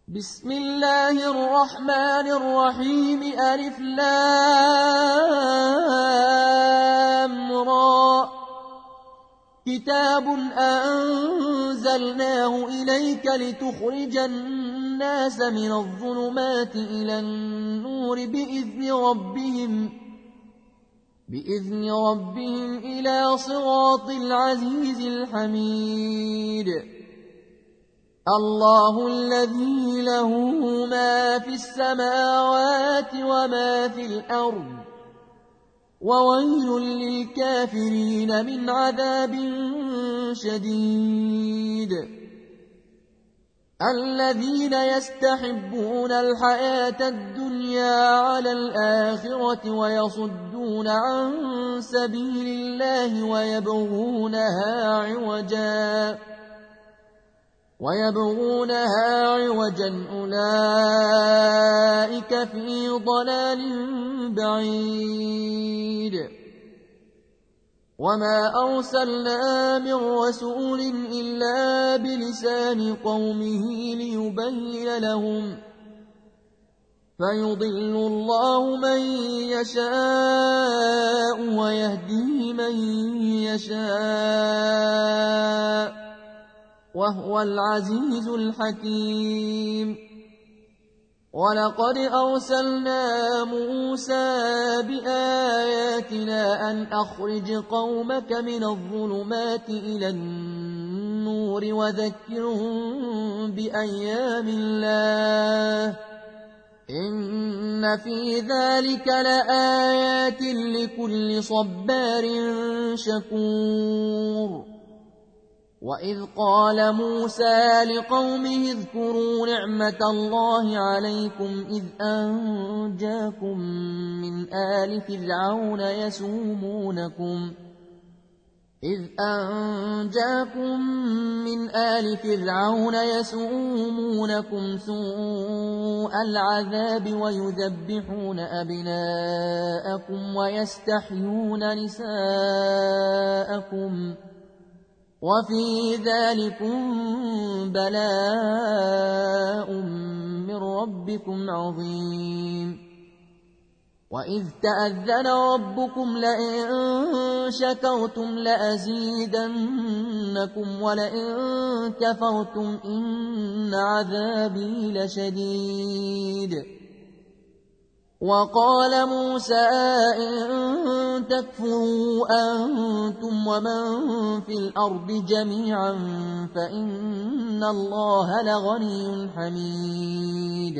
بسم الله الرحمن الرحيم ألف لام را كتاب أنزلناه إليك لتخرج الناس من الظلمات إلى النور بإذن ربهم إلى صراط العزيز الحميد الله الذي له ما في السماوات وما في الأرض وويل للكافرين من عذاب شديد الذين يستحبون الحياة الدنيا على الآخرة ويصدون عن سبيل الله ويبغونها عوجا أولئك في ضلال بعيد وما أرسلنا من رسول إلا بلسان قومه ليبين لهم فيضل الله من يشاء ويهدي من يشاء وهو العزيز الحكيم ولقد أرسلنا موسى بآياتنا أن أخرج قومك من الظلمات إلى النور وذكرهم بأيام الله إن في ذلك لآيات لكل صبار شكور وإذ قال موسى لقومه اذكروا نعمة الله عليكم إذ أنجاكم من آل فرعون يسومونكم سوء العذاب ويذبحون أبناءكم ويستحيون نساءكم وفي ذلكم بلاء من ربكم عظيم وإذ تأذن ربكم لئن شكرتم لأزيدنكم ولئن كفرتم إن عذابي لشديد وقال موسى إن تكفروا أنتم ومن في الأرض جميعا فإن الله لغني حميد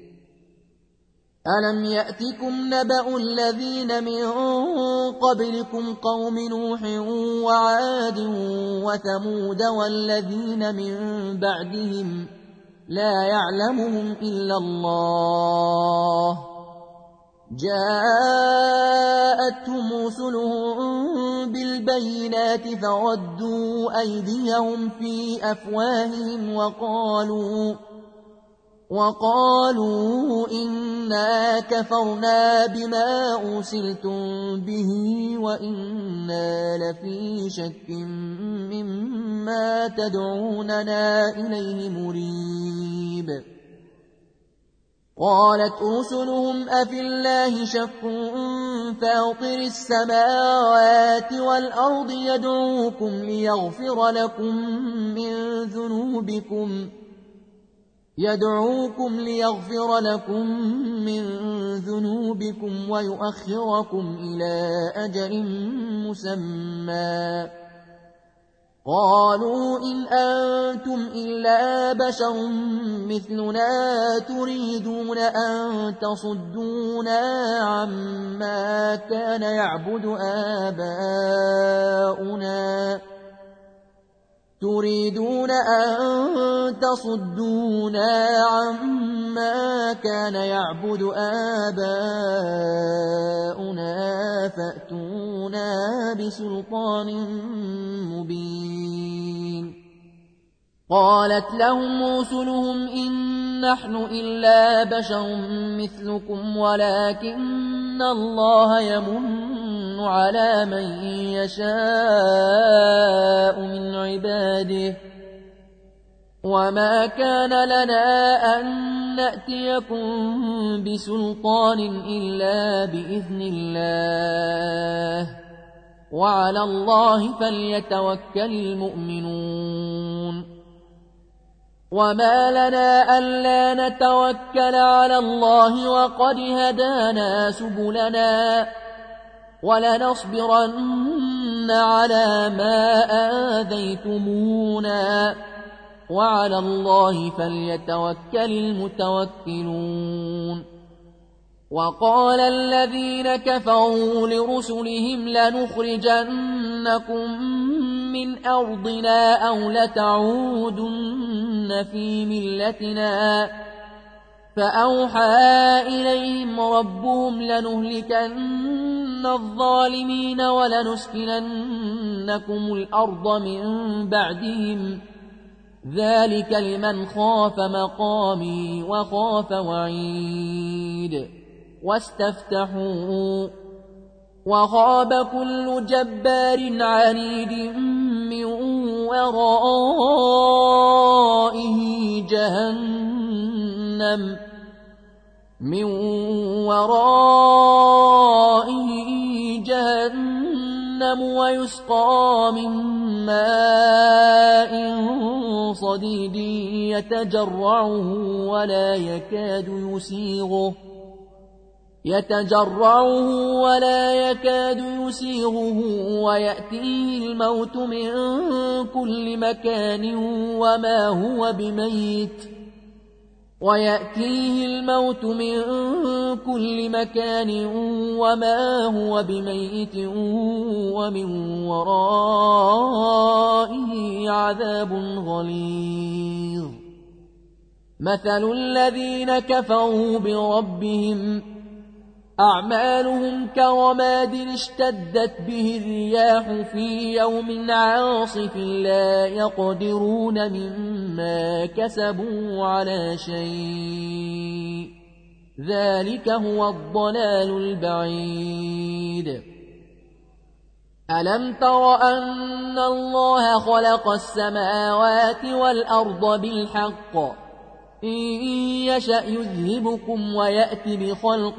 ألم يأتكم نبأ الذين من قبلكم قوم نوح وعاد وثمود والذين من بعدهم لا يعلمهم إلا الله جاءتهم رسلهم بالبينات فردوا أيديهم في أفواههم وقالوا إنا كفرنا بما أرسلتم به وإنا لفي شك مما تدعوننا إليه مريب قالت رسلهم أفي الله شك فاطر السماوات والأرض يدعوكم ليغفر لكم من ذنوبكم ويؤخركم إلى أجل مسمى قالوا إن أنتم إلا بشر مثلنا تريدون أن تصدونا عما كان يعبد آباؤنا فأتونا بسلطان مبين قالت لهم رسلهم إن نحن إلا بشر مثلكم ولكن الله يمن على من يشاء من عباده وما كان لنا أن نأتيكم بسلطان إلا بإذن الله وعلى الله فليتوكل المؤمنون وما لنا ألا نتوكل على الله وقد هدانا سبلنا ولنصبرن على ما آذيتمونا وعلى الله فليتوكل المتوكلون وقال الذين كفروا لرسلهم لنخرجنكم من أرضنا أو لتعودن في ملتنا فأوحى إليهم ربهم لنهلكن الظالمين ولنسكننكم الأرض من بعدهم ذلك لمن خاف مقامي وخاف وعيد واستفتحوا وخاب كل جبار عنيد من ورائه جهنم ويسقى من ماء صديد يتجرعه ولا يكاد يسيغه ويأتيه الموت من كل مكان وما هو بميت ومن ورائه عذاب غليظ مثل الذين كفروا بربهم أعمالهم كرماد اشتدت به الرياح في يوم عاصف لا يقدرون مما كسبوا على شيء ذلك هو الضلال البعيد ألم تر أن الله خلق السماوات والأرض بالحق إن يشأ يذهبكم ويأت بخلق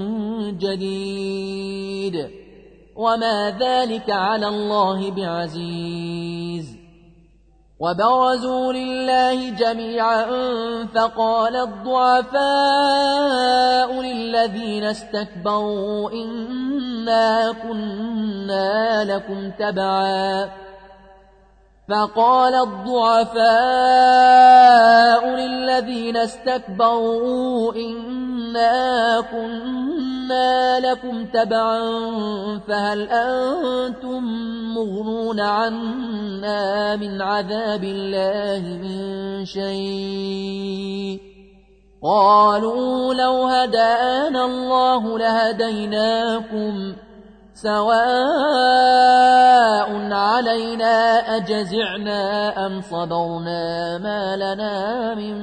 جديد وما ذلك على الله بعزيز وبرزوا لله جميعا فقال الضعفاء للذين استكبروا إنا كنا لكم تبعا فهل أنتم مغنون عنا من عذاب الله من شيء قالوا لو هدانا الله لهديناكم سواء علينا أجزعنا أم صبرنا ما لنا من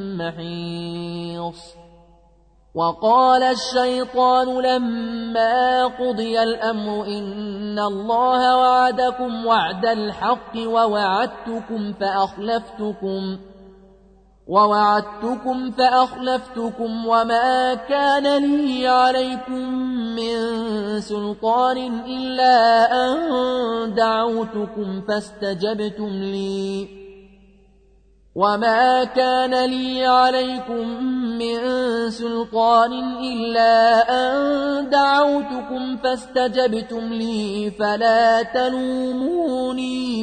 محيص وقال الشيطان لما قضي الأمر إن الله وعدكم وعد الحق ووعدتكم فأخلفتكم وما كان لي عليكم من سلطان إلا أن دعوتكم فاستجبتم لي فلا تلوموني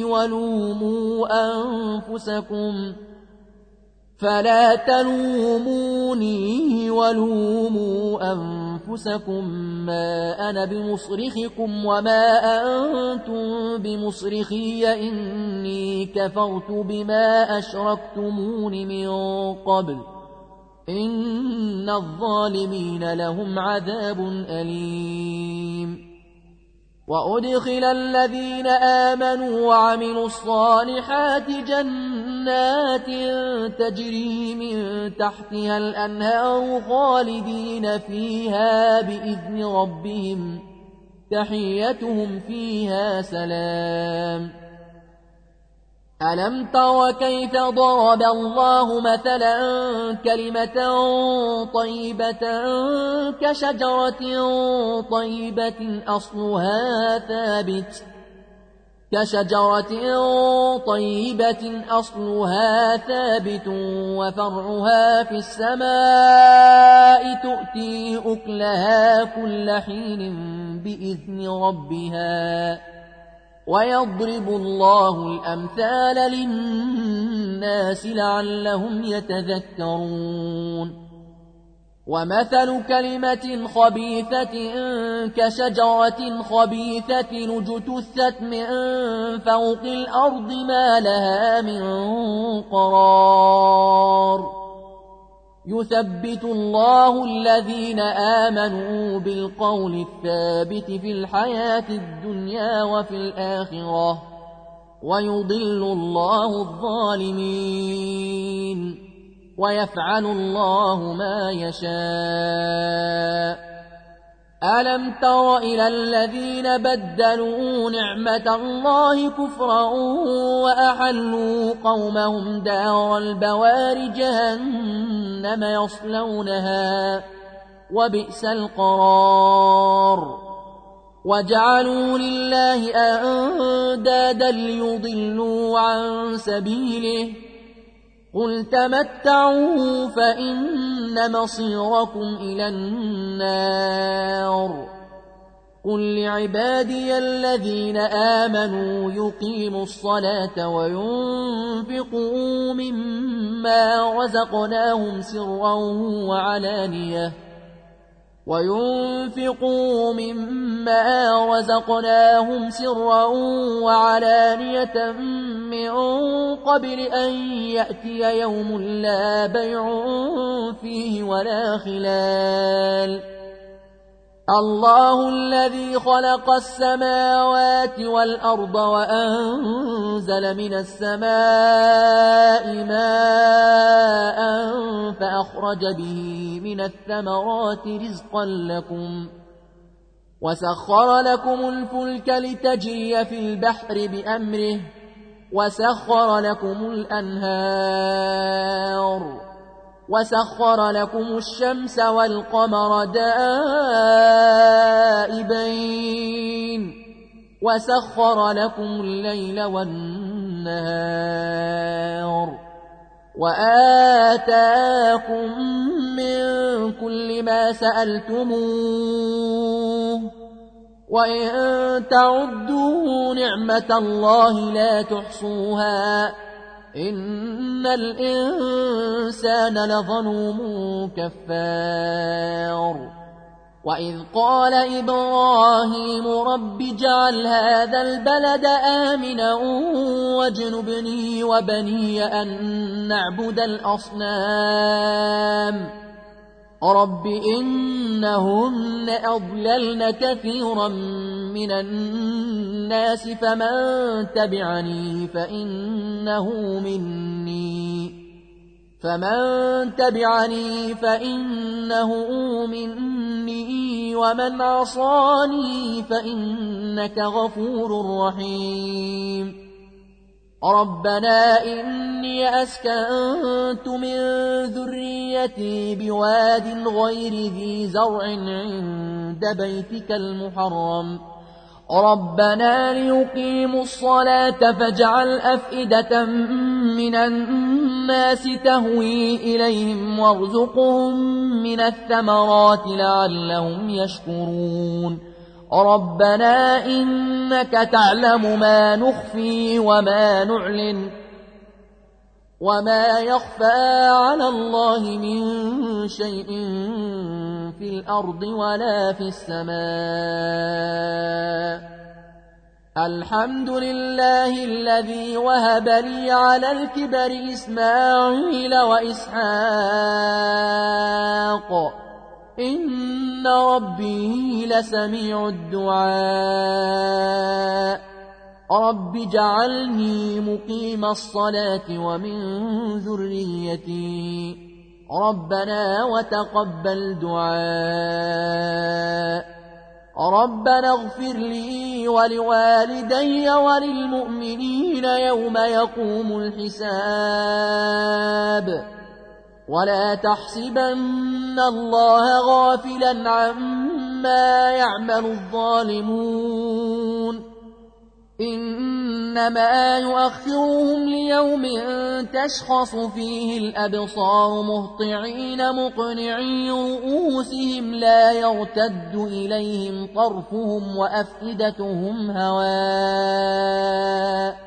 ولوموا أنفسكم ما أنا بمصرخكم وما أنتم بمصرخي إني كفرت بما أشركتمون من قبل إن الظالمين لهم عذاب أليم وأدخل الذين آمنوا وعملوا الصالحات جنات تجري من تحتها الأنهار خالدين فيها بإذن ربهم تحيتهم فيها سلام ألم تر كيف ضرب الله مثلا كلمة طيبة كشجرة طيبة أصلها ثابت وفرعها في السماء تؤتي أكلها كل حين بإذن ربها ويضرب الله الأمثال للناس لعلهم يتذكرون ومثل كلمة خبيثة كشجرة خبيثة اجتثت من فوق الأرض ما لها من قرار يثبت الله الذين آمنوا بالقول الثابت في الحياة الدنيا وفي الآخرة ويضل الله الظالمين ويفعل الله ما يشاء ألم تر إلى الذين بدلوا نعمة الله كفرا وأحلوا قومهم دار البوار جهنم يصلونها وبئس القرار وجعلوا لله أندادا ليضلوا عن سبيله قل تمتعوا فإن مصيركم إلى النار قل لعبادي الذين آمنوا يقيموا الصلاة وينفقوا مما رزقناهم سرا وعلانية من قبل أن يأتي يوم لا بيع فيه ولا خلال الله الذي خلق السماوات والأرض وأنزل من السماء ماء فأخرج به من الثمرات رزقا لكم وسخر لكم الفلك لتجري في البحر بأمره وسخر لكم الأنهار وسخر لكم الشمس والقمر دائبين وسخر لكم الليل والنهار وآتاكم من كل ما سألتموه وإن تعدوا نعمة الله لا تحصوها إن الإنسان لظلوم كفار وإذ قال إبراهيم رب اجعل هذا البلد آمنا واجنبني وبني أن نعبد الأصنام رب إنهن أضللن كثيرا من الناس فمن تبعني فإنه مني ومن عصاني فإنك غفور رحيم ربنا إني أسكنت من ذريتي بواد غير ذي زرع عند بيتك المحرم ربنا ليقيموا الصلاة فاجعل أفئدة من الناس تهوي إليهم وارزقهم من الثمرات لعلهم يشكرون ربنا إنك تعلم ما نخفي وما نعلن وما يخفى على الله من شيء في الأرض ولا في السماء الحمد لله الذي وهب لي على الكبر إسماعيل وإسحاق إن ربي لسميع الدعاء رب اجعلني مقيم الصلاة ومن ذريتي ربنا وتقبل دعاء ربنا اغفر لي ولوالدي وللمؤمنين يوم يقوم الحساب ولا تحسبن الله غافلا عما يعمل الظالمون إنما يؤخرهم ليوم تشخص فيه الأبصار مهطعين مقنعي رؤوسهم لا يرتد إليهم طرفهم وأفئدتهم هواء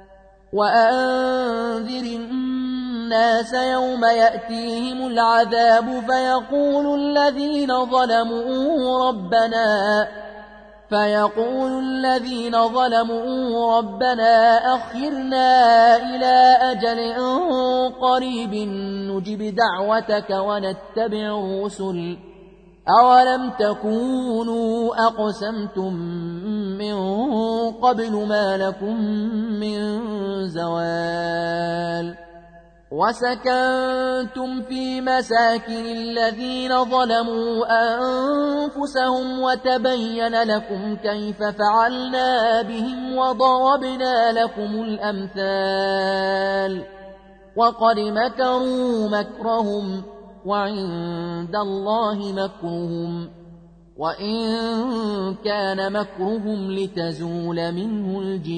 وأنذر الناس يوم يأتيهم العذاب فيقول الذين ظلموا ربنا أخرنا إلى أجل قريب نجب دعوتك ونتبع الرسل أولم تكونوا أقسمتم من قبل ما لكم من زوال وسكنتم في مساكن الذين ظلموا أنفسهم وتبين لكم كيف فعلنا بهم وضربنا لكم الأمثال وقد مكروا مكرهم وعند الله مكرهم وإن كان مكرهم لتزول منه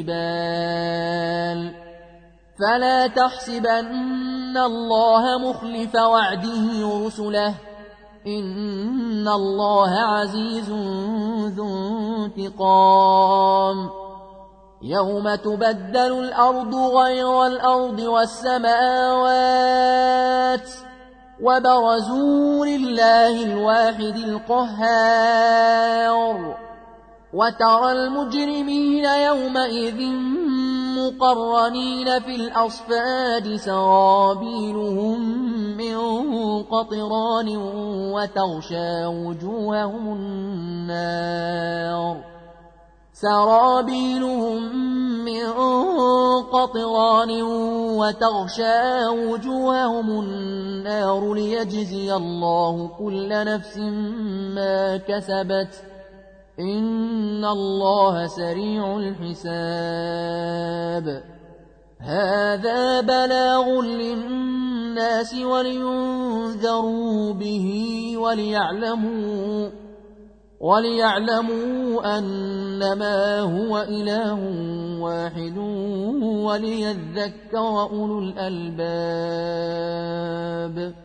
الجبال فلا تحسبن الله مخلف وعده رسله إن الله عزيز ذو انتقام يوم تبدل الأرض غير الأرض والسماوات وبرزوا لله الواحد القهار وترى المجرمين يومئذ مقرنين في الأصفاد سرابيلهم من قطران وتغشى وجوههم النار ليجزي الله كل نفس ما كسبت إن الله سريع الحساب هذا بلاغ للناس ولينذروا به وليعلموا أنما هو إله واحد وليذكر أولو الألباب